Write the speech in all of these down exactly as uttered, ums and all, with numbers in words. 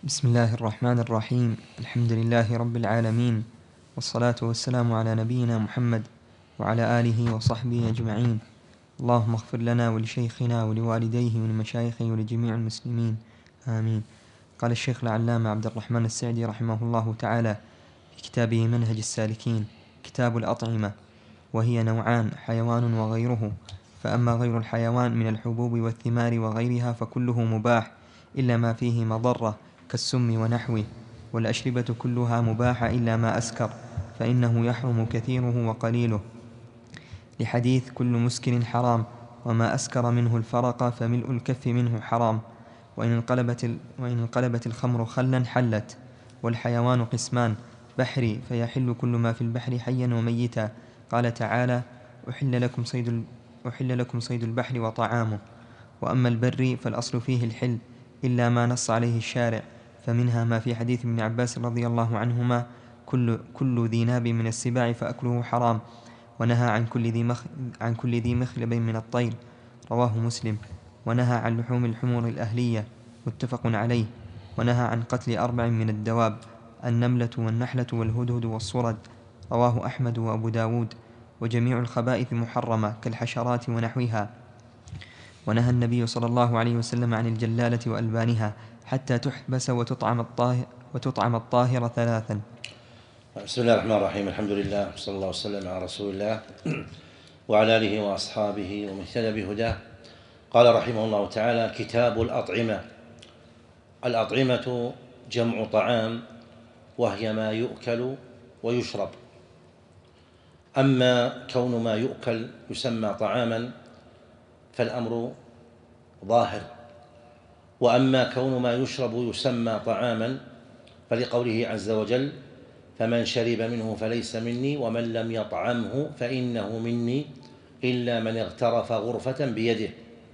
بسم الله الرحمن الرحيم. الحمد لله رب العالمين، والصلاة والسلام على نبينا محمد وعلى آله وصحبه أجمعين. اللهم اغفر لنا ولشيخنا ولوالديه ولمشايخه ولجميع المسلمين، آمين. قال الشيخ العلامة عبد الرحمن السعدي رحمه الله تعالى في كتابه منهج السالكين: كتاب الأطعمة، وهي نوعان: حيوان وغيره. فأما غير الحيوان من الحبوب والثمار وغيرها فكله مباح إلا ما فيه مضرة كالسم ونحوه. والأشربة كلها مباحة إلا ما أسكر، فإنه يحرم كثيره وقليله، لحديث: كل مسكر حرام، وما أسكر منه الفرق فملء الكف منه حرام. وإن انقلبت, ال... وإن انقلبت الخمر خلا حلت. والحيوان قسمان: بحري، فيحل كل ما في البحر حيا وميتا. قال تعالى: أحل لكم صيد, ال... أحل لكم صيد البحر وطعامه. وأما البري فالأصل فيه الحل إلا ما نص عليه الشارع، فمنها ما في حديث ابن عباس رضي الله عنهما: كل, كل ذي ناب من السباع فأكله حرام، ونهى عن كل ذي, مخ... عن كل ذي مخلب من الطير. رواه مسلم. ونهى عن لحوم الحمر الأهلية، متفق عليه. ونهى عن قتل أربع من الدواب: النملة والنحلة والهدهد والصرد. رواه أحمد وأبو داود. وجميع الخبائث محرمة كالحشرات ونحوها. ونهى النبي صلى الله عليه وسلم عن الجلالة وألبانها حتى تحبس وتطعم الطاهر, وتطعم الطاهر ثلاثا. بسم الله الرحمن الرحيم. الحمد لله، صلى الله وسلم على رسول الله وعلى آله وأصحابه ومن اهتدى بهداه. قال رحمه الله تعالى: كتاب الأطعمة. الأطعمة جمع طعام، وهي ما يؤكل ويشرب. أما كون ما يؤكل يسمى طعاما فالأمر ظاهر، وأما كون ما يشرب يسمى طعاما فلقوله عز وجل: فمن شرب منه فليس مني ومن لم يطعمه فإنه مني إلا من اغترف غرفة بيده.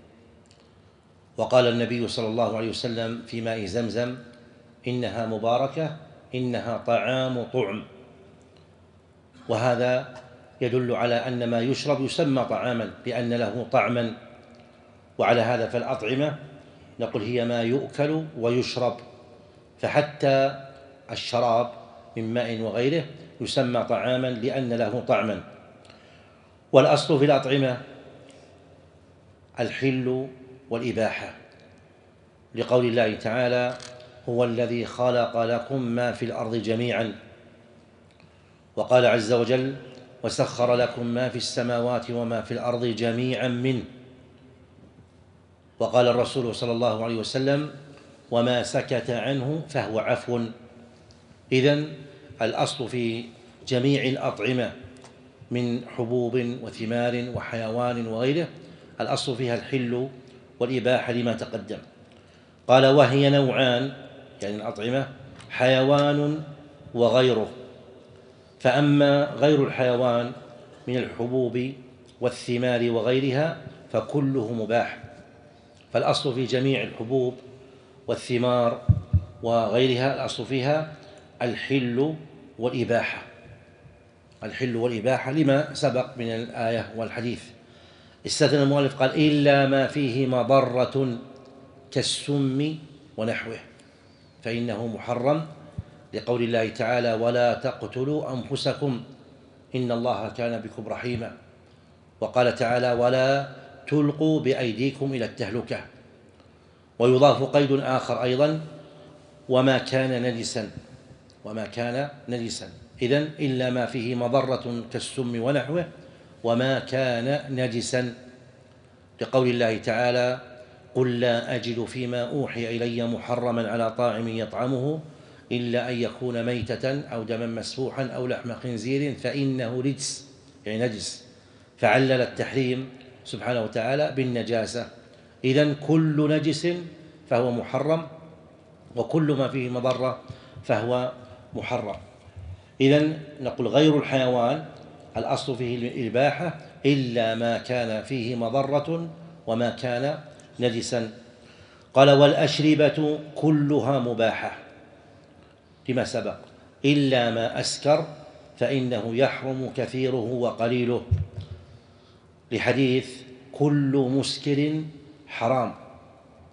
وقال النبي صلى الله عليه وسلم في ماء زمزم: إنها مباركة، إنها طعام طعم. وهذا يدل على أن ما يشرب يسمى طعاما لأن له طعما. وعلى هذا فالأطعمة نقول هي ما يؤكل ويشرب، فحتى الشراب من ماء وغيره يسمى طعاما لأن له طعما. والأصل في الأطعمة الحل والإباحة، لقول الله تعالى: هو الذي خلق لكم ما في الأرض جميعا. وقال عز وجل: وسخر لكم ما في السماوات وما في الأرض جميعا منه. وقال الرسول صلى الله عليه وسلم: وما سكت عنه فهو عفو. إذن الأصل في جميع الأطعمة من حبوب وثمار وحيوان وغيره الأصل فيها الحل والإباحة لما تقدم. قال: وهي نوعان، يعني الأطعمة حيوان وغيره. فأما غير الحيوان من الحبوب والثمار وغيرها فكله مباح. فالأصل في جميع الحبوب والثمار وغيرها الأصل فيها الحل والإباحة. الحل والإباحة لما سبق من الآية والحديث. استثنى المؤلف قال: إلا ما فيه مضرة كالسم ونحوه فإنه محرم، لقول الله تعالى: ولا تقتلوا أنفسكم إن الله كان بكم رحيما. وقال تعالى: ولا تلقوا بأيديكم إلى التهلكة. ويضاف قيد آخر أيضا: وما كان نجسا. وما كان نجسا. إذن إلا ما فيه مضرة كالسم ونحوه وما كان نجسا، لقول الله تعالى: قل لا أجد فيما أوحي إلي محرما على طاعم يطعمه إلا أن يكون ميتة أو دما مسفوحا أو لحم خنزير فإنه رجس، يعني نجس، فعلل التحريم سبحانه وتعالى بالنجاسة. إذن كل نجس فهو محرم، وكل ما فيه مضرة فهو محرم. إذن نقول غير الحيوان الأصل فيه الإباحة إلا ما كان فيه مضرة وما كان نجسا. قال: والأشربة كلها مباحة لما سبق إلا ما أسكر فإنه يحرم كثيره وقليله، لحديث: كل مسكر حرام.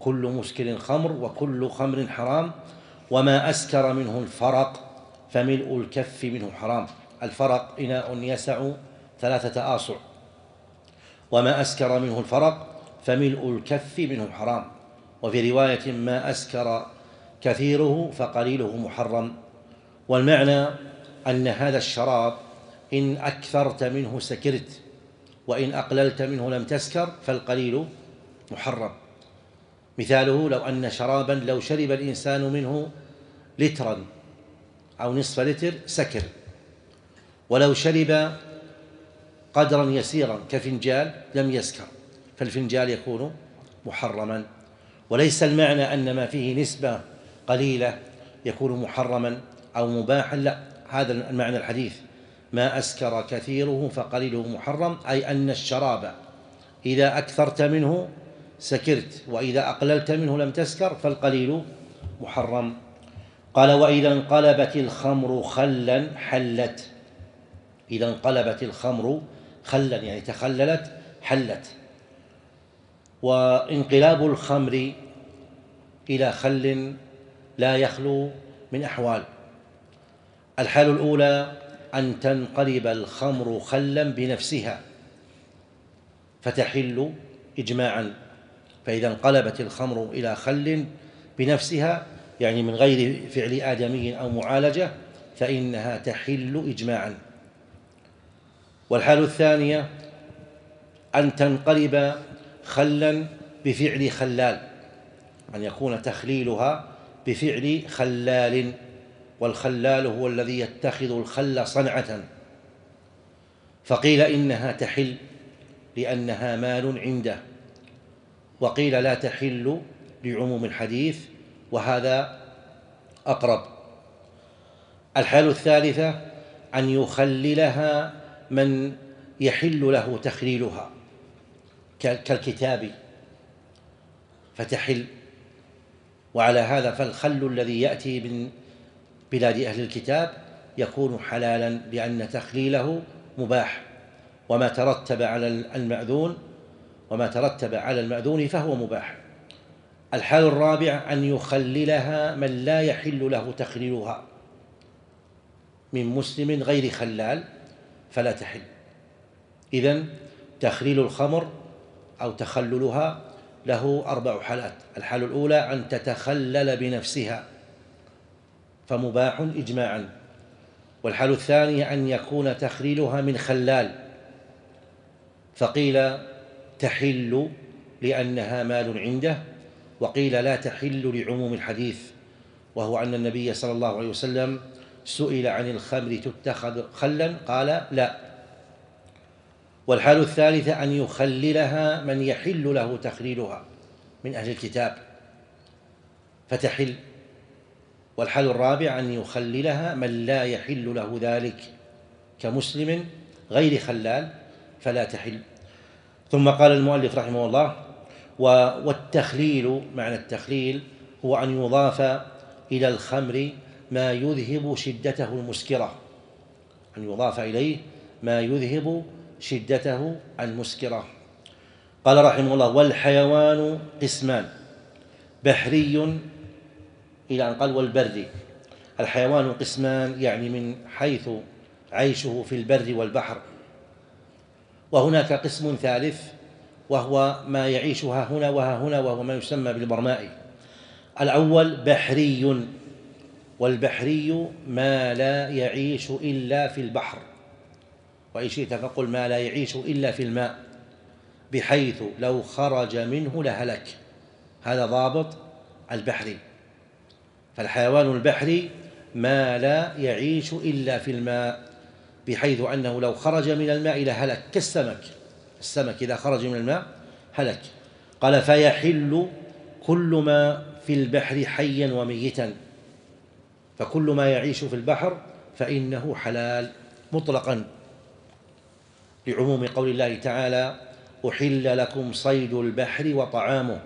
كل مسكر خمر وكل خمر حرام، وما أسكر منه الفرق فملء الكف منه حرام. الفرق إناء يسع ثلاثة آصع، وما أسكر منه الفرق فملء الكف منه حرام. وفي رواية ما أسكر كثيره فقليله محرم. والمعنى أن هذا الشراب إن أكثرت منه سكرت، وإن أقللت منه لم تسكر، فالقليل محرم. مثاله لو أن شرابا لو شرب الإنسان منه لترا أو نصف لتر سكر، ولو شرب قدرا يسيرا كفنجال لم يسكر، فالفنجال يكون محرما. وليس المعنى أن ما فيه نسبة قليلة يكون محرما أو مباحا، لا، هذا المعنى الحديث ما أسكر كثيره فقليله محرم، أي أن الشراب إذا أكثرت منه سكرت، وإذا أقللت منه لم تسكر، فالقليل محرم. قال وإذا انقلبت الخمر خلا حلت. إذا انقلبت الخمر خلا يعني تخللت حلت. وانقلاب الخمر إلى خل لا يخلو من أحوال. الحال الأولى أن تنقلب الخمر خلا بنفسها فتحل إجماعا. فإذا انقلبت الخمر إلى خل بنفسها يعني من غير فعل آدمي أو معالجة فإنها تحل إجماعا. والحال الثانية أن تنقلب خلا بفعل خلال، أن يكون تخليلها بفعل خلال، والخلال هو الذي يتخذ الخل صنعة، فقيل إنها تحل لأنها مال عنده، وقيل لا تحل لعموم الحديث، وهذا أقرب. الحال الثالثة أن يخللها من يحل له تخليلها كالكتاب فتحل. وعلى هذا فالخل الذي يأتي من بلاد أهل الكتاب يكون حلالا لأن تخليله مباح، وما ترتب على المأذون وما ترتب على المأذون فهو مباح. الحال الرابع أن يخللها من لا يحل له تخليلها من مسلم غير خلال فلا تحل. إذن تخليل الخمر أو تخللها له أربع حالات. الحال الأولى أن تتخلل بنفسها فمباح إجماعا. والحال الثانية أن يكون تخليلها من خلال، فقيل تحل لأنها مال عنده، وقيل لا تحل لعموم الحديث، وهو أن النبي صلى الله عليه وسلم سئل عن الخمر تتخذ خلا قال لا. والحال الثالثة أن يخللها من يحل له تخليلها من أهل الكتاب فتحل. والحال الرابع أن يخللها من لا يحل له ذلك كمسلم غير خلال فلا تحل. ثم قال المؤلف رحمه الله: والتخليل، معنى التخليل هو أن يضاف إلى الخمر ما يذهب شدته المسكرة، أن يضاف إليه ما يذهب شدته المسكرة. قال رحمه الله: والحيوان قسمان، بحري إلى أن قال والبري. الحيوان قسمان يعني من حيث عيشه في البر والبحر. وهناك قسم ثالث وهو ما يعيشها هنا وها هنا، وهو ما يسمى بالبرماء. الأول بحري، والبحري ما لا يعيش إلا في البحر، وإن شئت فقل ما لا يعيش إلا في الماء، بحيث لو خرج منه لهلك. هذا ضابط البحري. فالحيوان البحري ما لا يعيش إلا في الماء، بحيث أنه لو خرج من الماء لهلك، كالسمك. السمك إذا خرج من الماء هلك. قال: فيحل كل ما في البحر حيا وميتا، فكل ما يعيش في البحر فإنه حلال مطلقا، لعموم قول الله تعالى: أحل لكم صيد البحر وطعامه.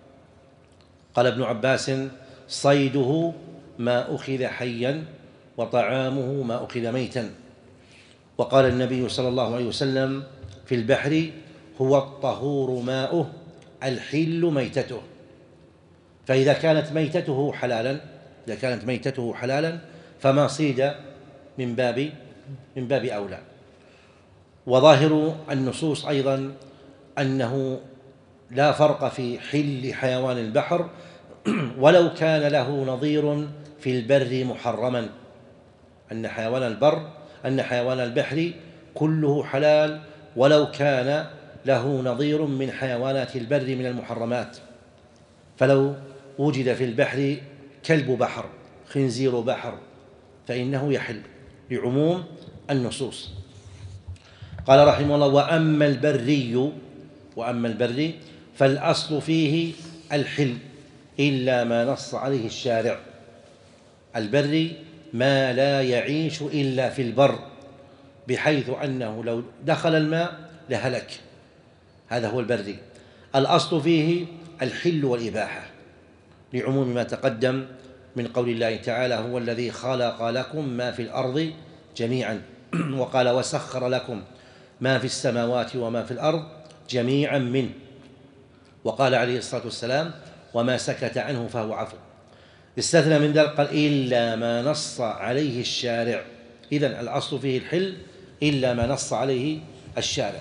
قال ابن عباس: صيده ما أخذ حيا وطعامه ما أخذ ميتا. وقال النبي صلى الله عليه وسلم في البحر: هو الطهور ماؤه الحل ميتته. فإذا كانت ميتته حلالا إذا كانت ميتته حلالا فما صيد من باب من باب أولى. وظاهر النصوص أيضا أنه لا فرق في حل حيوان البحر ولو كان له نظير في البر محرما، أن حيوان البر أن حيوان البحر كله حلال ولو كان له نظير من حيوانات البر من المحرمات. فلو وجد في البحر كلب بحر، خنزير بحر، فإنه يحل لعموم النصوص. قال رحمه الله: وأما البري وأما البري فالأصل فيه الحل إلا ما نص عليه الشارع. البري ما لا يعيش إلا في البر، بحيث أنه لو دخل الماء لهلك، هذا هو البري. الأصل فيه الحل والإباحة لعموم ما تقدم من قول الله تعالى: هو الذي خلق لكم ما في الأرض جميعا، وقال: وسخر لكم ما في السماوات وما في الأرض جميعا منه، وقال عليه الصلاة والسلام: وما سكت عنه فهو عفو. استثنى من ذلك قال: إلا ما نص عليه الشارع. إذن الأصل فيه الحل إلا ما نص عليه الشارع.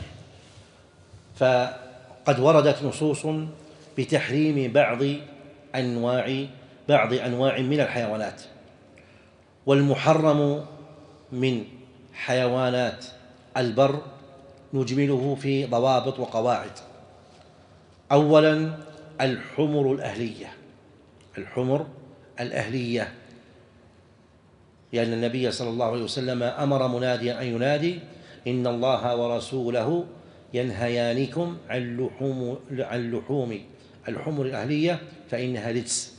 فقد وردت نصوص بتحريم بعض أنواع بعض أنواع من الحيوانات، والمحرم من حيوانات البر نجمله في ضوابط وقواعد. أولا الحمر الأهلية الحمر الأهلية لأن النبي صلى الله عليه وسلم أمر مناديا أن ينادي: إن الله ورسوله ينهيانكم عن لحوم عن لحوم الحمر الأهلية فإنها رجس.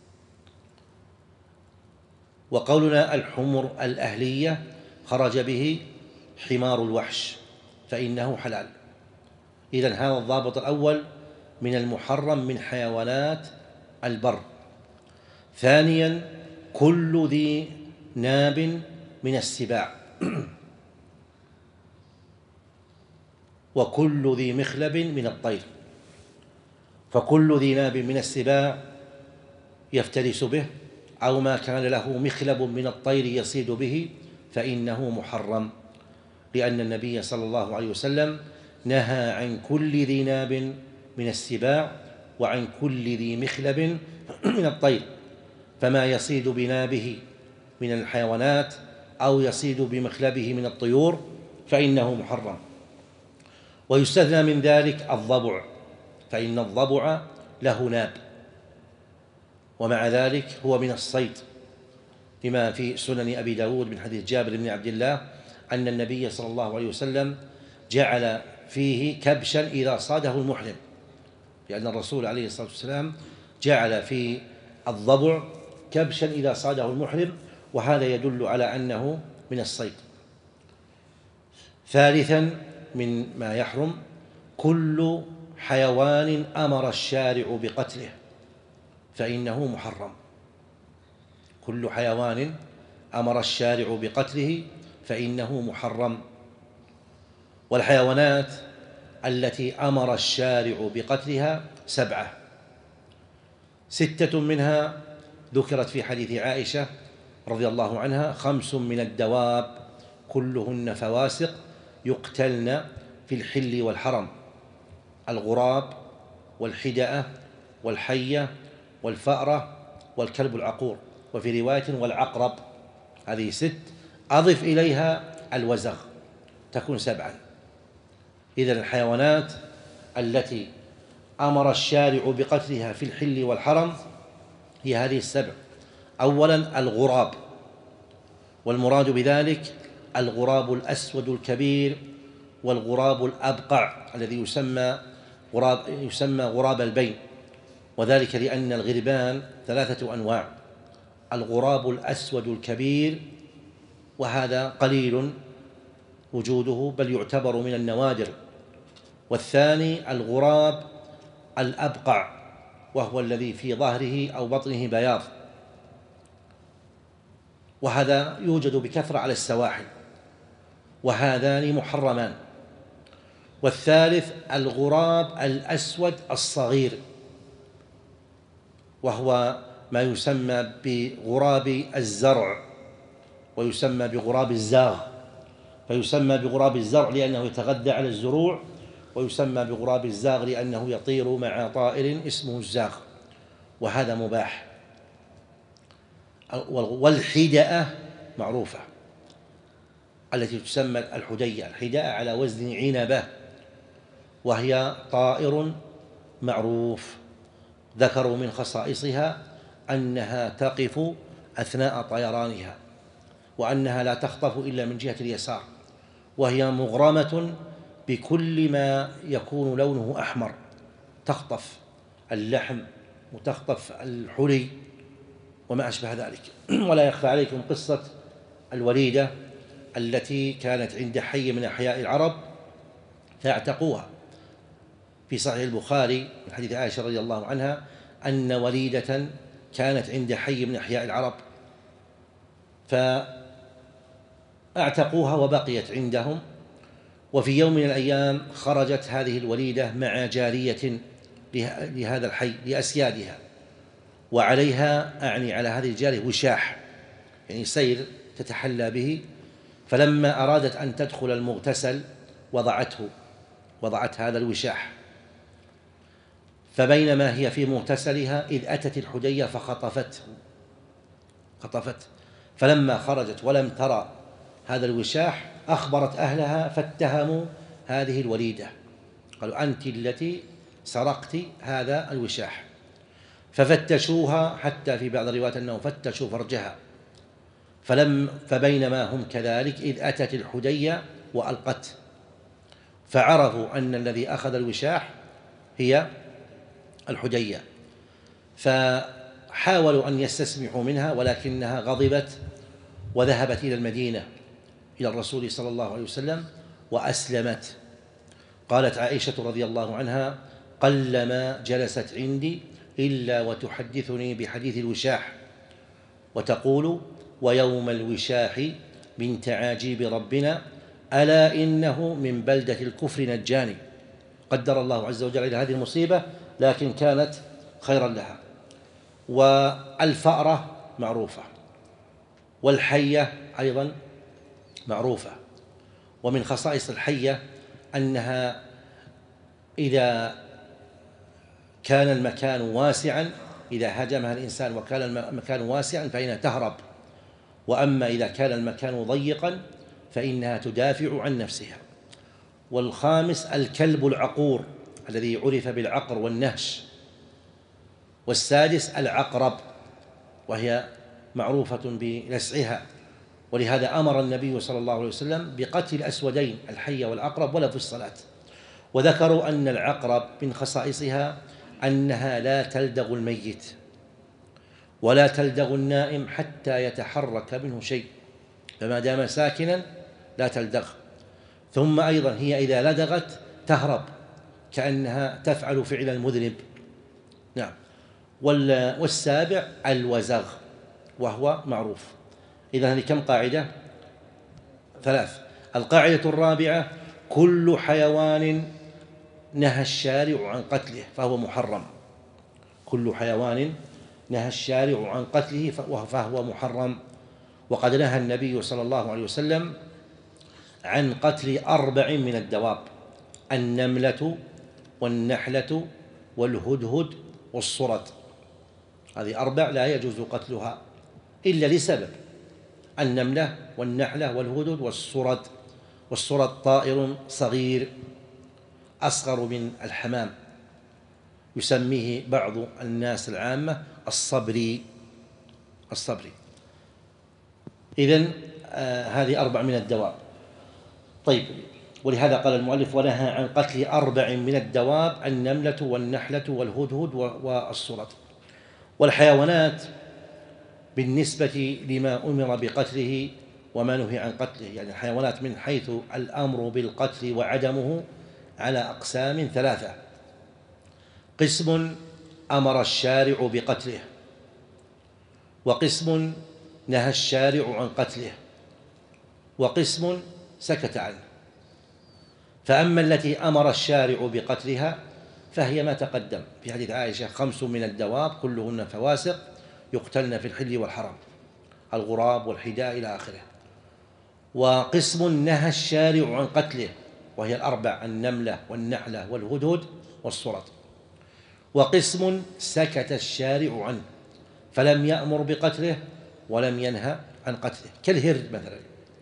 وقولنا الحمر الأهلية خرج به حمار الوحش فإنه حلال. إذن هذا الضابط الأول من المحرم من حيوانات البر. ثانيا كل ذي ناب من السباع وكل ذي مخلب من الطير. فكل ذي ناب من السباع يفترس به أو ما كان له مخلب من الطير يصيد به فإنه محرم، لأن النبي صلى الله عليه وسلم نهى عن كل ذي ناب من السباع وعن كل ذي مخلب من الطير، فما يصيد بنابه من الحيوانات أو يصيد بمخلبه من الطيور فإنه محرم. ويستثنى من ذلك الضبع، فإن الضبع له ناب، ومع ذلك هو من الصيد، لما في سنن أبي داود من حديث جابر بن عبد الله أن النبي صلى الله عليه وسلم جعل فيه كبشا إذا صاده المحرم، لأن الرسول عليه الصلاة والسلام جعل في الضبع كبشا إذا صاده المحرم، وهذا يدل على أنه من الصيد. ثالثا من ما يحرم كل حيوان أمر الشارع بقتله فإنه محرم. كل حيوان أمر الشارع بقتله فإنه محرم. والحيوانات التي أمر الشارع بقتلها سبعة، ستة منها ذكرت في حديث عائشة رضي الله عنها: خمس من الدواب كلهن فواسق يقتلن في الحل والحرم: الغراب والحدأة والحية والفأرة والكلب العقور، وفي رواية والعقرب. هذه ست، أضف إليها الوزغ تكون سبعا. إذن الحيوانات التي أمر الشارع بقتلها في الحل والحرم هي هذه السبع. أولا الغراب، والمراد بذلك الغراب الأسود الكبير والغراب الأبقع الذي يسمى غراب يسمى غراب البين، وذلك لأن الغربان ثلاثة أنواع: الغراب الأسود الكبير، وهذا قليل وجوده بل يعتبر من النوادر، والثاني الغراب الأبقع وهو الذي في ظهره أو بطنه بياض، وهذا يوجد بكثرة على السواحل، وهذان محرمان. والثالث الغراب الأسود الصغير، وهو ما يسمى بغراب الزرع ويسمى بغراب الزاغ، فيسمى بغراب الزرع لأنه يتغذى على الزروع، ويسمى بغراب الزاغ لأنه يطير مع طائر اسمه الزاغ، وهذا مباح. والحدأة معروفة التي تسمى الحدية، الحدأة على وزن عنبة، وهي طائر معروف ذكروا من خصائصها أنها تقف أثناء طيرانها، وأنها لا تخطف إلا من جهة اليسار، وهي مغرمة بكل ما يكون لونه أحمر، تخطف اللحم وتخطف الحلي وما أشبه ذلك. ولا يخفى عليكم قصة الوليدة التي كانت عند حي من أحياء العرب فاعتقوها، في صحيح البخاري من حديث عائشة رضي الله عنها أن وليدة كانت عند حي من أحياء العرب فاعتقوها وبقيت عندهم، وفي يوم من الأيام خرجت هذه الوليدة مع جارية لهذا الحي لأسيادها، وعليها أعني على هذه الجارية وشاح، يعني سير تتحلى به، فلما أرادت أن تدخل المغتسل وضعته وضعت هذا الوشاح، فبينما هي في مغتسلها إذ أتت الحدية فخطفته خطفته فلما خرجت ولم ترى هذا الوشاح أخبرت أهلها فاتهموا هذه الوليدة، قالوا أنت التي سرقت هذا الوشاح، ففتشوها حتى في بعض الروايات أنهم فتشوا فرجها، فلم فبينما هم كذلك إذ أتت الحدية وألقته، فعرفوا أن الذي أخذ الوشاح هي الحدية، فحاولوا أن يستسمحوا منها ولكنها غضبت وذهبت إلى المدينة إلى الرسول صلى الله عليه وسلم وأسلمت. قالت عائشة رضي الله عنها قلما جلست عندي إلا وتحدثني بحديث الوشاح وتقول ويوم الوشاح من تعاجيب ربنا ألا إنه من بلدة الكفر نجاني. قدر الله عز وجل إلى هذه المصيبة لكن كانت خيرا لها. والفأرة معروفة، والحية أيضا معروفة، ومن خصائص الحية أنها إذا كان المكان واسعا، إذا هاجمها الإنسان وكان المكان واسعا فإنها تهرب، وأما إذا كان المكان ضيقا فإنها تدافع عن نفسها. والخامس الكلب العقور الذي عرف بالعقر والنهش. والسادس العقرب وهي معروفة بلسعها، ولهذا أمر النبي صلى الله عليه وسلم بقتل الأسودين الحية والعقرب ولا في الصلاة. وذكروا أن العقرب من خصائصها أنها لا تلدغ الميت ولا تلدغ النائم حتى يتحرك منه شيء، فما دام ساكنا لا تلدغ. ثم أيضا هي إذا لدغت تهرب كأنها تفعل فعل المذنب. نعم. والسابع الوزغ وهو معروف. إذن هذه كم قاعدة؟ ثلاث. القاعدة الرابعة كل حيوان نهى الشارع عن قتله فهو محرم. كل حيوان نهى الشارع عن قتله فهو محرم. وقد نهى النبي صلى الله عليه وسلم عن قتل أربع من الدواب: النملة والنحلة والهدهد والصرد. هذه أربع لا يجوز قتلها إلا لسبب: النملة والنحلة والهدهد والصرد. والصرد طائر صغير أصغر من الحمام يسميه بعض الناس العامة الصبري الصبري إذن آه هذه أربع من الدواب. طيب، ولهذا قال المؤلف ونهى عن قتل أربع من الدواب: النملة والنحلة والهدهد والصرد. والحيوانات بالنسبة لما أمر بقتله وما نهي عن قتله، يعني الحيوانات من حيث الأمر بالقتل وعدمه على أقسام ثلاثة: قسم أمر الشارع بقتله، وقسم نهى الشارع عن قتله، وقسم سكت عنه. فأما التي أمر الشارع بقتلها فهي ما تقدم في حديث عائشة: خمس من الدواب كلهن فواسق يقتلن في الحل والحرم، الغراب والحداء إلى آخره. وقسم نهى الشارع عن قتله، وهي الأربع: النملة والنحلة والهدهد والصرد. وقسم سكت الشارع عنه فلم يأمر بقتله ولم ينهى عن قتله، كالهر مثلا،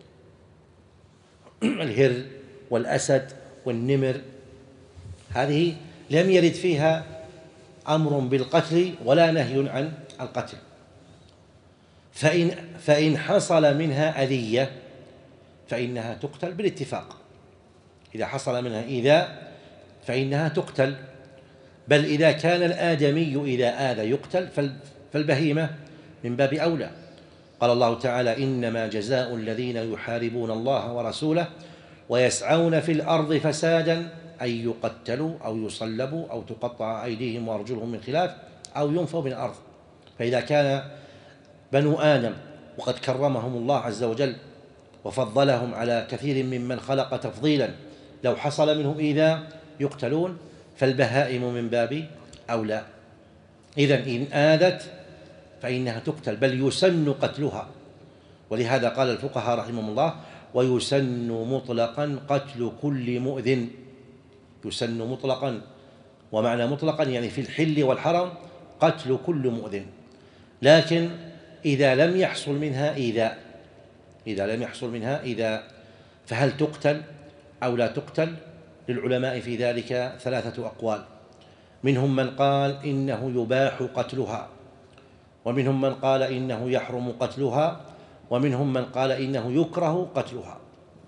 الهر والأسد والنمر، هذه لم يرد فيها أمر بالقتل ولا نهي عن القتل. فإن, فإن حصل منها أذية فإنها تقتل بالاتفاق. إذا حصل منها إيذاء فإنها تقتل، بل إذا كان الآدمي إذا آذى يقتل فالبهيمة من باب أولى. قال الله تعالى: إنما جزاء الذين يحاربون الله ورسوله ويسعون في الأرض فسادا أن يقتلوا أو يصلبوا أو تقطع أيديهم وأرجلهم من خلاف أو ينفوا من الأرض. فإذا كان بنو آدم وقد كرمهم الله عز وجل وفضلهم على كثير ممن خلق تفضيلا، لو حصل منهم إيذاء يقتلون، فالبهائم من باب أولى. إذن إن آذت فإنها تقتل، بل يسن قتلها. ولهذا قال الفقهاء رحمهم الله: ويسن مطلقا قتل كل مؤذن. يسن مطلقا، ومعنى مطلقا يعني في الحل والحرم، قتل كل مؤذن. لكن إذا لم يحصل منها إيذاء إذا لم يحصل منها إيذاء فهل تقتل أو لا تقتل؟ للعلماء في ذلك ثلاثة أقوال. منهم من قال إنه يباح قتلها، ومنهم من قال إنه يحرم قتلها، ومنهم من قال إنه يكره قتلها.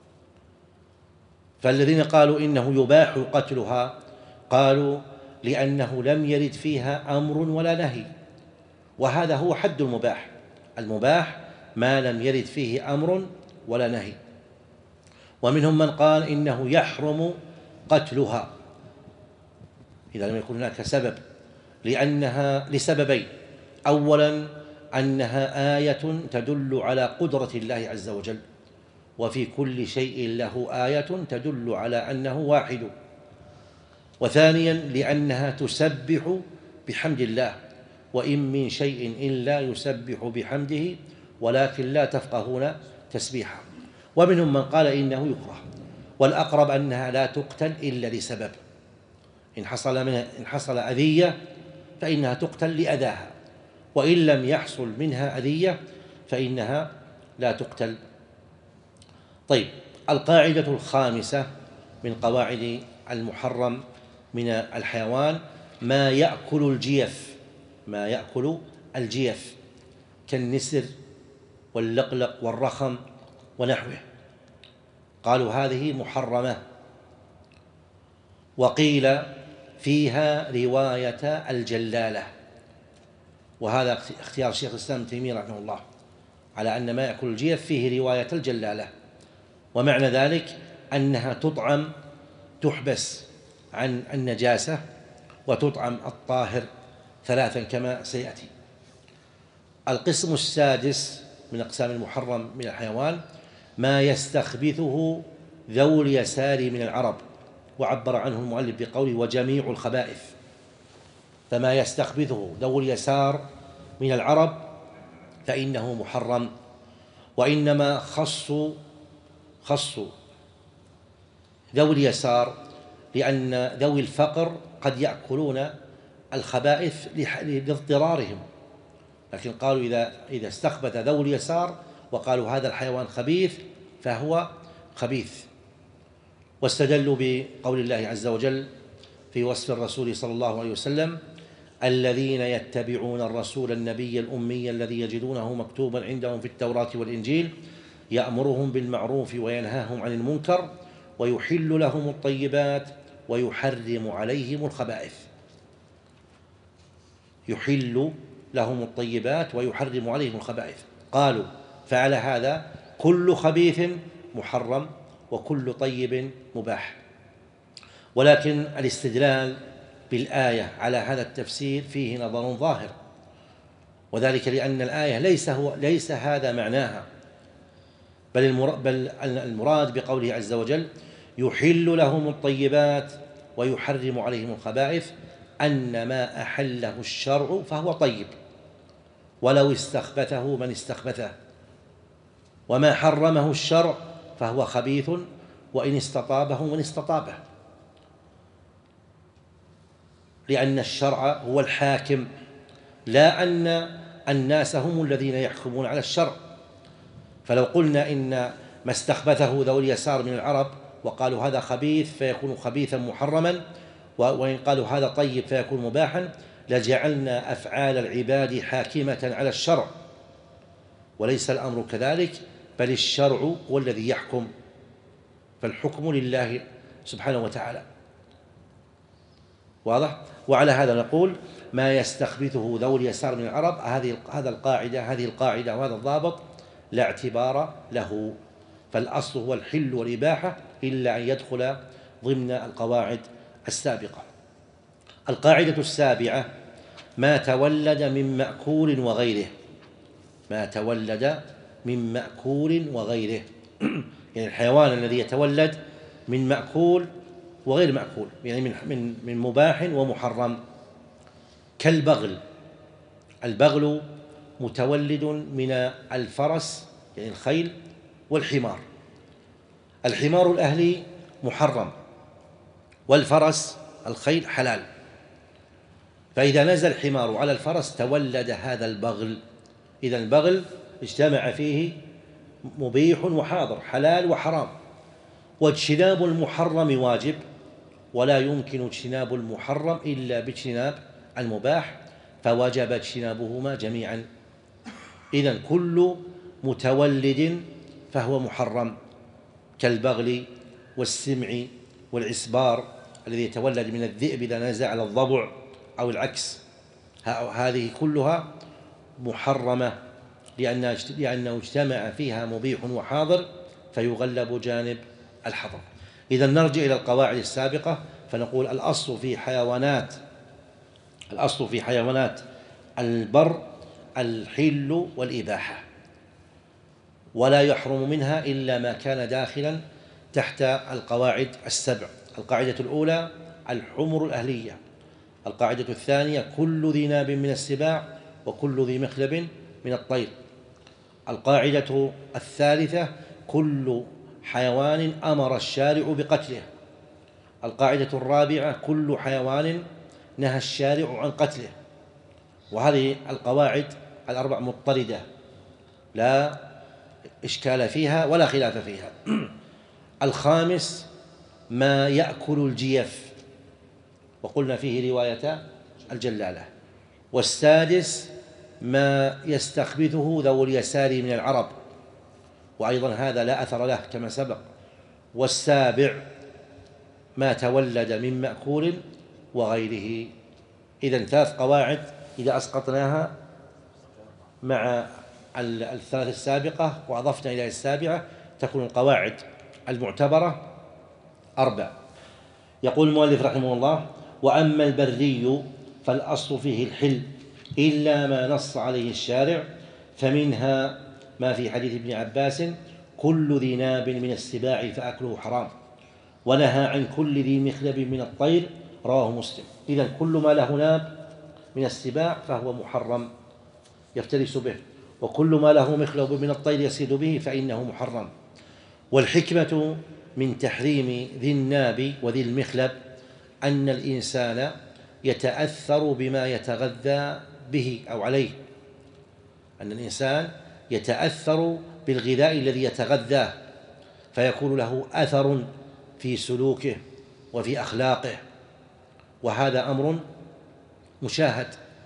فالذين قالوا إنه يباح قتلها قالوا لأنه لم يرد فيها أمر ولا نهي، وهذا هو حد المباح. المباح ما لم يرد فيه أمر ولا نهي. ومنهم من قال إنه يحرم قتلها إذا لم يكن هناك سبب، لأنها لسببين: أولا أنها آية تدل على قدرة الله عز وجل، وفي كل شيء له آية تدل على أنه واحد. وثانيا لأنها تسبح بحمد الله، وإن من شيء إلا يسبح بحمده ولكن لا تفقهون تسبيحه. ومنهم من قال إنه يكره، والأقرب أنها لا تقتل إلا لسبب. إن حصل منها إن حصل أذية فإنها تقتل لأذاها، وإن لم يحصل منها أذية فإنها لا تقتل. طيب، القاعدة الخامسة من قواعد المحرم من الحيوان ما يأكل الجيف ما يأكل الجيف كالنسر واللقلق والرخم ونحوه. قالوا هذه محرمة. وقيل فيها رواية الجلالة، وهذا اختيار شيخ الإسلام ابن تيمية رحمه الله، على أن ما يأكل الجيف فيه رواية الجلالة. ومعنى ذلك أنها تطعم، تحبس عن النجاسة، وتطعم الطاهر ثلاثا كما سيأتي. القسم السادس من أقسام المحرم من الحيوان ما يستخبثه ذو اليسار من العرب، وعبر عنه المؤلف بقوله: وجميع الخبائث. فما يستخبثه ذو اليسار من العرب فإنه محرم. وإنما خصوا خصوا ذوي اليسار لأن ذوي الفقر قد يأكلون الخبائث لاضطرارهم، لكن قالوا إذا إذا استخبث ذوي اليسار وقالوا هذا الحيوان خبيث فهو خبيث. واستدلوا بقول الله عز وجل في وصف الرسول صلى الله عليه وسلم: الذين يتبعون الرسول النبي الأمي الذي يجدونه مكتوبا عندهم في التوراة والإنجيل يأمرهم بالمعروف وينهاهم عن المنكر ويحل لهم الطيبات ويحرم عليهم الخبائث. يحل لهم الطيبات ويحرم عليهم الخبائث. قالوا فعلى هذا كل خبيث محرم وكل طيب مباح. ولكن الاستدلال بالآية على هذا التفسير فيه نظر ظاهر، وذلك لأن الآية ليس هو ليس هذا معناها، بل بل المراد بقوله عز وجل: يحل لهم الطيبات ويحرم عليهم الخبائث أن ما أحله الشرع فهو طيب ولو استخبثه من استخبثه، وما حرمه الشرع فهو خبيث وإن استطابه من استطابه، لأن الشرع هو الحاكم، لا أن الناس هم الذين يحكمون على الشرع. فلو قلنا إن ما استخبثه ذوي اليسار من العرب وقالوا هذا خبيث فيكون خبيثا محرما، وإن قالوا هذا طيب فيكون مباحا، لجعلنا أفعال العباد حاكمة على الشرع، وليس الأمر كذلك، بل الشرع هو الذي يحكم، فالحكم لله سبحانه وتعالى. واضح؟ وعلى هذا نقول ما يستخبثه ذوي اليسار من العرب، هذه هذا القاعدة هذه القاعدة وهذا الضابط لا اعتبار له، فالأصل هو الحل والإباحة إلا أن يدخل ضمن القواعد السابقة. القاعدة السابعة: ما تولد من مأكول وغيره. ما تولد من مأكول وغيره يعني الحيوان الذي يتولد من مأكول وغير مأكول، يعني من من من مباح ومحرم، كالبغل. البغل متولد من الفرس يعني الخيل والحمار. الحمار الأهلي محرم، والفرس الخيل حلال، فإذا نزل الحمار على الفرس تولد هذا البغل. إذا البغل اجتمع فيه مبيح وحاضر، حلال وحرام، واجتناب المحرم واجب، ولا يمكن اجتناب المحرم إلا باجتناب المباح، فوجب اجتنابهما جميعا. إذن كل متولد فهو محرم، كالبغل والسمع والعسبار الذي يتولد من الذئب إذا نزل على الضبع أو العكس، هذه كلها محرمة لأنه اجتمع فيها مبيح وحاضر فيغلب جانب الحظر. إذا نرجع إلى القواعد السابقة فنقول الأصل في حيوانات الأصل في حيوانات البر الحل والإباحة، ولا يحرم منها إلا ما كان داخلا تحت القواعد السبع. القاعدة الأولى الحمر الأهلية، القاعدة الثانية كل ذي ناب من السباع وكل ذي مخلب من الطير، القاعدة الثالثة كل حيوان أمر الشارع بقتله، القاعدة الرابعة كل حيوان نهى الشارع عن قتله. وهذه القواعد الأربع مضطردة لا إشكال فيها ولا خلاف فيها. الخامس ما يأكل الجيف، وقلنا فيه رواية الجلالة. والسادس ما يستخبثه ذو اليسار من العرب، وأيضا هذا لا أثر له كما سبق. والسابع ما تولد من مأكول وغيره. إذن ثلاث قواعد إذا أسقطناها مع الثلاث السابقة وأضفنا إلى السابعة تكون القواعد المعتبرة أربع. يقول المؤلف رحمه الله: وأما البري فالأصل فيه الحل إلا ما نص عليه الشارع، فمنها ما في حديث ابن عباس: كل ذي ناب من السباع فأكله حرام، ونهى عن كل ذي مخلب من الطير، رواه مسلم. إذن كل ما له ناب من السباع فهو محرم يفترس به، وكل ما له مخلب من الطير يصيد به فإنه محرم. والحكمة من تحريم ذي الناب وذي المخلب أن الإنسان يتأثر بما يتغذى به أو عليه، أن الإنسان يتأثر بالغذاء الذي يتغذاه فيكون له أثر في سلوكه وفي أخلاقه، وهذا أمر مشاهد.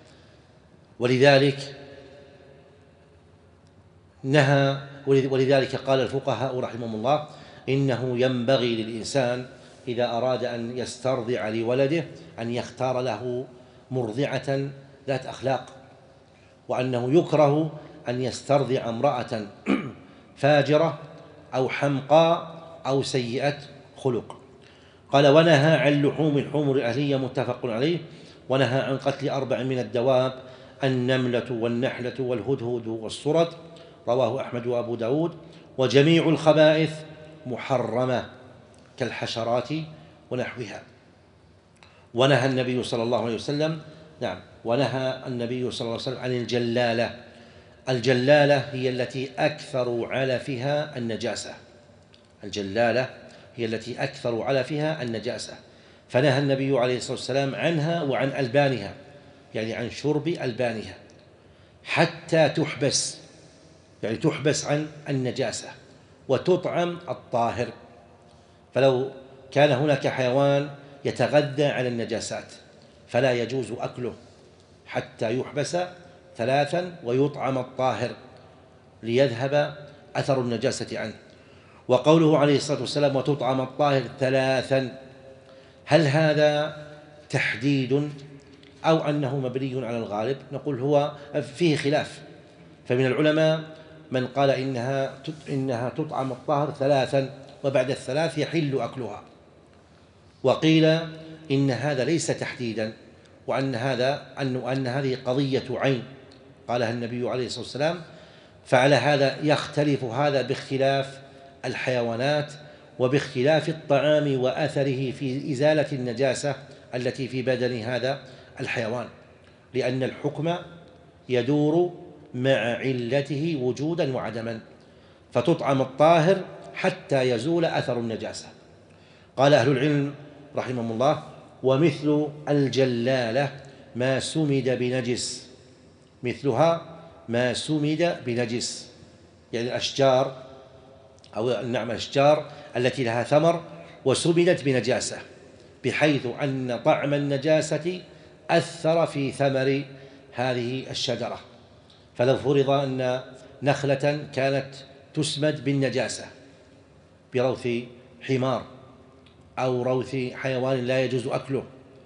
ولذلك نهى ولذلك قال الفقهاء رحمهم الله: إنه ينبغي للإنسان إذا أراد أن يسترضع لولده أن يختار له مرضعة ذات أخلاق، وأنه يكره أن يسترضع امرأة فاجرة أو حمقاء أو سيئة خلق. قال: ونهى عن لحوم الحمر الأهلية، متفق عليه. ونهى عن قتل أربع من الدواب: النملة والنحلة والهدهد والصرد، رواه أحمد وأبو داود. وجميع الخبائث محرمة كالحشرات ونحوها. ونهى النبي صلى الله عليه وسلم نعم ونهى النبي صلى الله عليه وسلم عن الجلالة. الجلالة هي التي أكثر علفها النجاسة، الجلالة هي التي أكثر علفها النجاسة، فنهى النبي عليه الصلاة والسلام عنها وعن ألبانها، يعني عن شرب ألبانها حتى تحبس، يعني تحبس عن النجاسة وتطعم الطاهر. فلو كان هناك حيوان يتغذى على النجاسات فلا يجوز أكله حتى يحبس ثلاثا ويطعم الطاهر ليذهب أثر النجاسة عنه. وقوله عليه الصلاة والسلام وتطعم الطاهر ثلاثا، هل هذا تحديد أو أنه مبني على الغالب؟ نقول هو فيه خلاف، فمن العلماء من قال إنها إنها تطعم الطاهر ثلاثا وبعد الثلاث يحل أكلها، وقيل إن هذا ليس تحديدا، وأن هذا أن أن هذه قضية عين قالها النبي عليه الصلاة والسلام، فعلى هذا يختلف هذا باختلاف الحيوانات وباختلاف الطعام وأثره في إزالة النجاسة التي في بدن هذا الحيوان، لأن الحكم يدور مع علته وجودا وعدما، فتطعم الطاهر حتى يزول أثر النجاسة. قال أهل العلم رحمهم الله ومثل الجلالة ما سمد بنجس، مثلها ما سمد بنجس، يعني الأشجار أو نعم الأشجار التي لها ثمر وسمدت بنجاسة بحيث أن طعم النجاسة أثر في ثمر هذه الشجرة. فلو فرض أن نخلة كانت تسمد بالنجاسة بروث حمار أو روث حيوان لا يجوز أكله،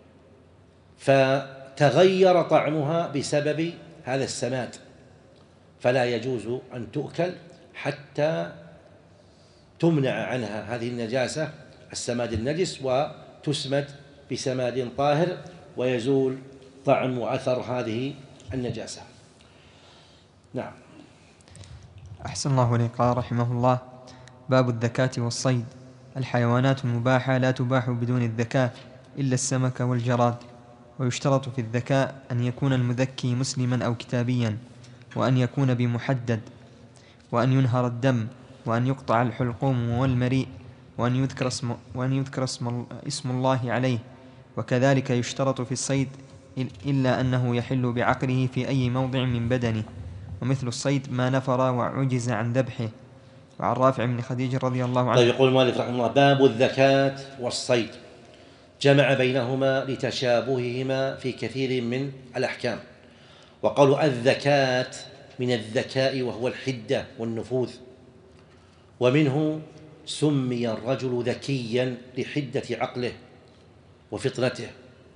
فتغير طعمها بسبب هذا السماد، فلا يجوز أن تؤكل حتى تمنع عنها هذه النجاسة السماد النجس وتسمد بسماد طاهر ويزول طعم وأثر هذه النجاسة. نعم. أحسن الله إليك. قال رحمه الله باب الذكاة والصيد. الحيوانات المباحة لا تباح بدون الذكاة إلا السمك والجراد، ويشترط في الذكاء أن يكون المذكي مسلما أو كتابيا، وأن يكون بمحدد، وأن ينهر الدم، وأن يقطع الحلقوم والمريء، وأن يذكر اسم, وأن يذكر اسم, اسم الله عليه. وكذلك يشترط في الصيد إلا أنه يحل بعقله في أي موضع من بدنه، ومثل الصيد ما نفر وعجز عن ذبحه. وعن رافع بن خديج رضي الله عنه. طيب يقول المؤلف رحمه الله باب الذكاة والصيد، جمع بينهما لتشابههما في كثير من الأحكام. وقالوا الذكاة من الذكاء وهو الحدة والنفوذ، ومنه سمي الرجل ذكيا لحدة عقله وفطنته.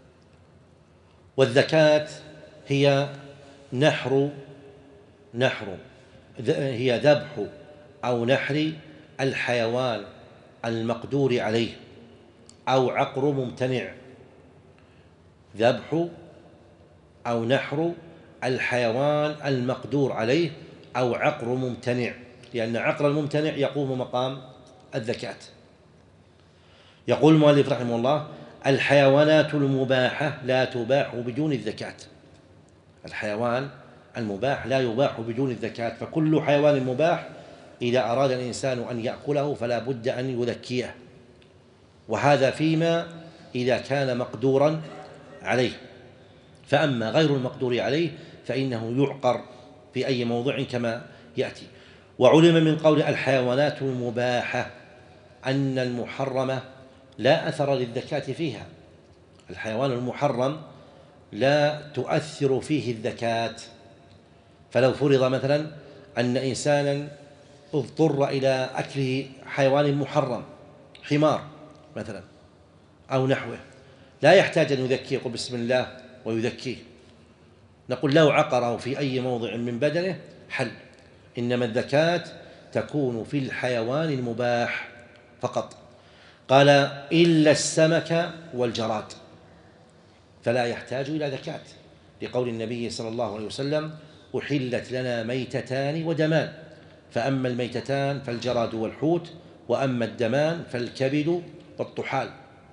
والذكاة هي نحر نحر هي ذبح أو نحر الحيوان المقدور عليه أو عقر ممتنع، ذبح أو نحر الحيوان المقدور عليه أو عقر ممتنع، لأن عقر الممتنع يقوم مقام الذكاة. يقول المؤلف رحمه الله الحيوانات المباحة لا تباح بدون الذكاة، الحيوان المباح لا يباح بدون الذكاة، فكل حيوان مباح إذا أراد الإنسان أن يأكله فلا بد أن يذكيه، وهذا فيما إذا كان مقدورا عليه، فأما غير المقدور عليه فإنه يعقر في أي موضع كما يأتي. وعلم من قول الحيوانات المباحة أن المحرمة لا أثر للذكاة فيها، الحيوان المحرم لا تؤثر فيه الذكاة. فلو فرض مثلا أن إنسانا اضطر إلى أكل حيوان محرم حمار مثلا أو نحوه، لا يحتاج أن يذكيه، يقول بسم الله ويذكيه، نقول لو عقره في أي موضع من بدنه حل، إنما الذكاة تكون في الحيوان المباح فقط. قال إلا السمك والجراد فلا يحتاج إلى ذكاة، لقول النبي صلى الله عليه وسلم أحلت لنا ميتتان ودمان، فأما الميتتان فالجراد والحوت، وأما الدمان فالكبد والطحال.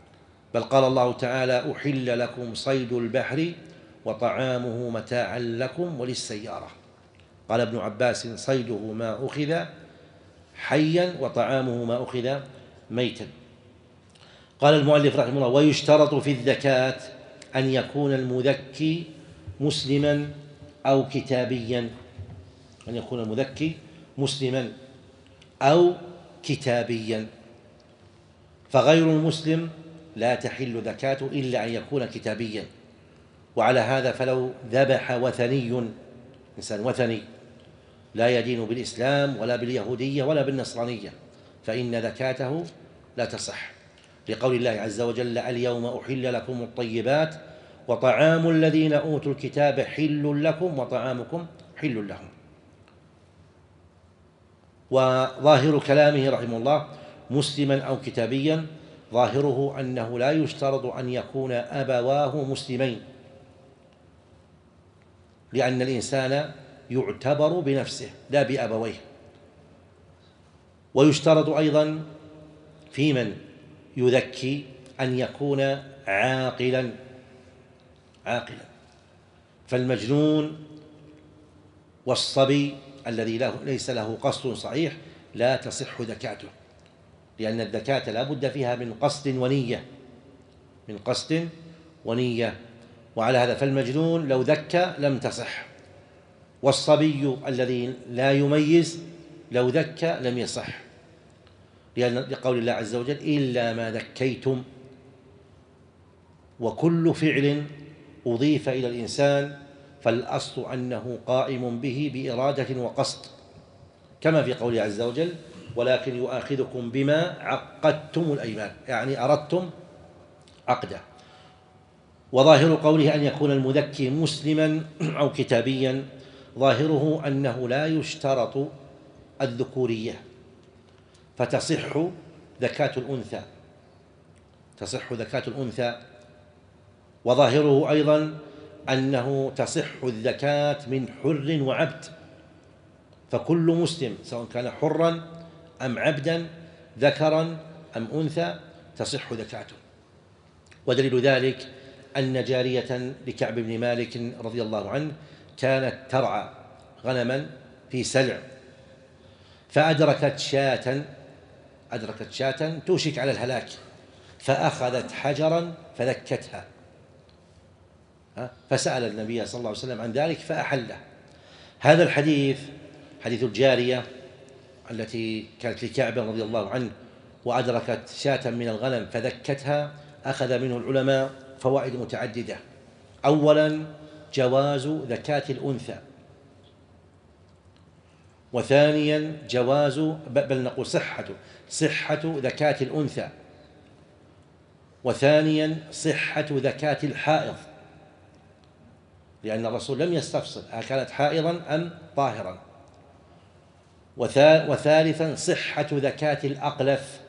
بل قال الله تعالى: أحل لكم صيد البحر وطعامه متاعا لكم وللسيارة. قال ابن عباس: صيده ما أخذ حيا وطعامه ما أخذ ميتا. قال المؤلف رحمه الله: ويشترط في الزكاة أن يكون المذكي مسلما أو كتابيا، أن يكون المذكي مسلما أو كتابيا، فغير المسلم لا تحل زكاته إلا أن يكون كتابيا. وعلى هذا فلو ذبح وثني، إنسان وثني لا يدين بالإسلام ولا باليهودية ولا بالنصرانية، فإن زكاته لا تصح، لقول الله عز وجل: اليوم أحل لكم الطيبات وطعام الذين أوتوا الكتاب حل لكم وطعامكم حل لهم. وظاهر كلامه رحمه الله: مسلما أو كتابيا، ظاهره أنه لا يشترط أن يكون أبواه مسلمين، لأن الإنسان يعتبر بنفسه لا بأبويه. ويشترط أيضا في من يذكي أن يكون عاقلا عاقلا فالمجنون والصبي الذي له ليس له قصد صحيح لا تصح زكاته، لأن الزكاة لا بد فيها من قصد ونية، من قصد ونية. وعلى هذا فالمجنون لو ذكى لم تصح، والصبي الذي لا يميز لو ذكى لم يصح، لقول الله عز وجل: إلا ما ذكيتم. وكل فعل أضيف إلى الإنسان فالأصل أنه قائم به بإرادة وقصد، كما في قوله عز وجل: ولكن يؤاخذكم بما عقدتم الأيمان، يعني أردتم عقده. وظاهر قوله أن يكون المذكي مسلما أو كتابيا، ظاهره أنه لا يشترط الذكورية، فتصح زكاة الأنثى، تصح زكاة الأنثى. وظاهره أيضا أنه تصح الزكاة من حر وعبد، فكل مسلم سواء كان حرا أم عبدا، ذكرا أم أنثى، تصح زكاته. ودليل ذلك أن جارية لكعب بن مالك رضي الله عنه كانت ترعى غنما في سلع، فأدركت شاة أدركت شاة توشك على الهلاك، فأخذت حجرا فذكتها، فسأل النبي صلى الله عليه وسلم عن ذلك فأحله. هذا الحديث حديث الجارية التي كانت لكعب رضي الله عنه وأدركت شاة من الغنم فذكتها، أخذ منه العلماء فوائد متعددة. أولا جواز زكاة الأنثى، وثانيا جواز بل نقول صحة صحة زكاة الأنثى، وثانيا صحة زكاة الحائض، لأن الرسول لم يستفصل أكانت حائضا أم طاهرا. وثالثا صحة زكاة الأقلف.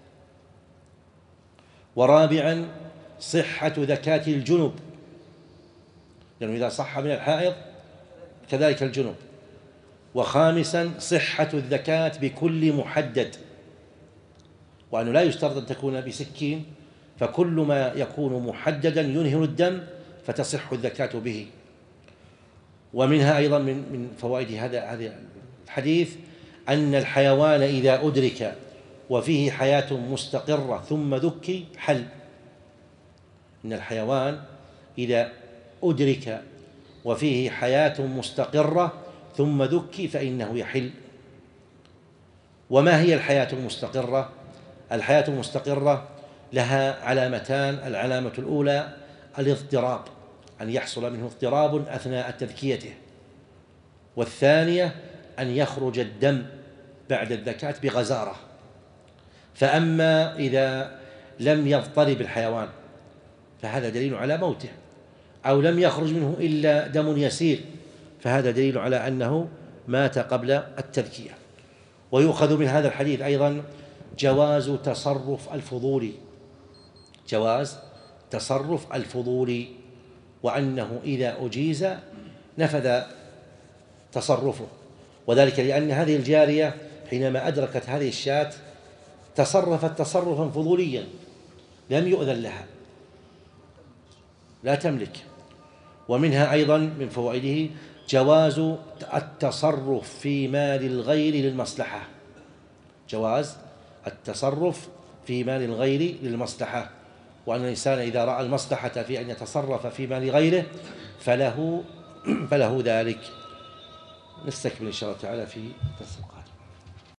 ورابعا صحة زكاة الجنب، لأنه إذا صح من الحائض كذلك الجنب. وخامسا صحة الزكاة بكل محدد، وأنه لا يشترط أن تكون بسكين، فكل ما يكون محددا ينهر الدم فتصح الزكاة به. ومنها أيضا من من فوائد هذا هذا الحديث أن الحيوان إذا أدرك وفيه حياة مستقرة ثم ذكي حل، إن الحيوان إذا أدرك وفيه حياة مستقرة ثم ذكي فإنه يحل. وما هي الحياة المستقرة؟ الحياة المستقرة لها علامتان: العلامة الأولى الاضطراب، أن يحصل منه اضطراب أثناء تذكيته، والثانية أن يخرج الدم بعد الزكاة بغزارة. فأما إذا لم يضطرب الحيوان فهذا دليل على موته، أو لم يخرج منه إلا دم يسير فهذا دليل على أنه مات قبل التذكية. ويؤخذ من هذا الحديث أيضا جواز تصرف الفضول، جواز تصرف الفضول، وأنه إذا أجيز نفذ تصرفه، وذلك لأن هذه الجارية حينما أدركت هذه الشاة تصرفت تصرفا فضوليا، لم يؤذن لها لا تملك. ومنها أيضا من فوائده جواز التصرف في مال الغير للمصلحة، جواز التصرف في مال الغير للمصلحة، وأن الإنسان إذا رأى المصلحة في أن يتصرف في مال غيره فله فله ذلك. نستكمل إن شاء الله تعالى في درس القادم.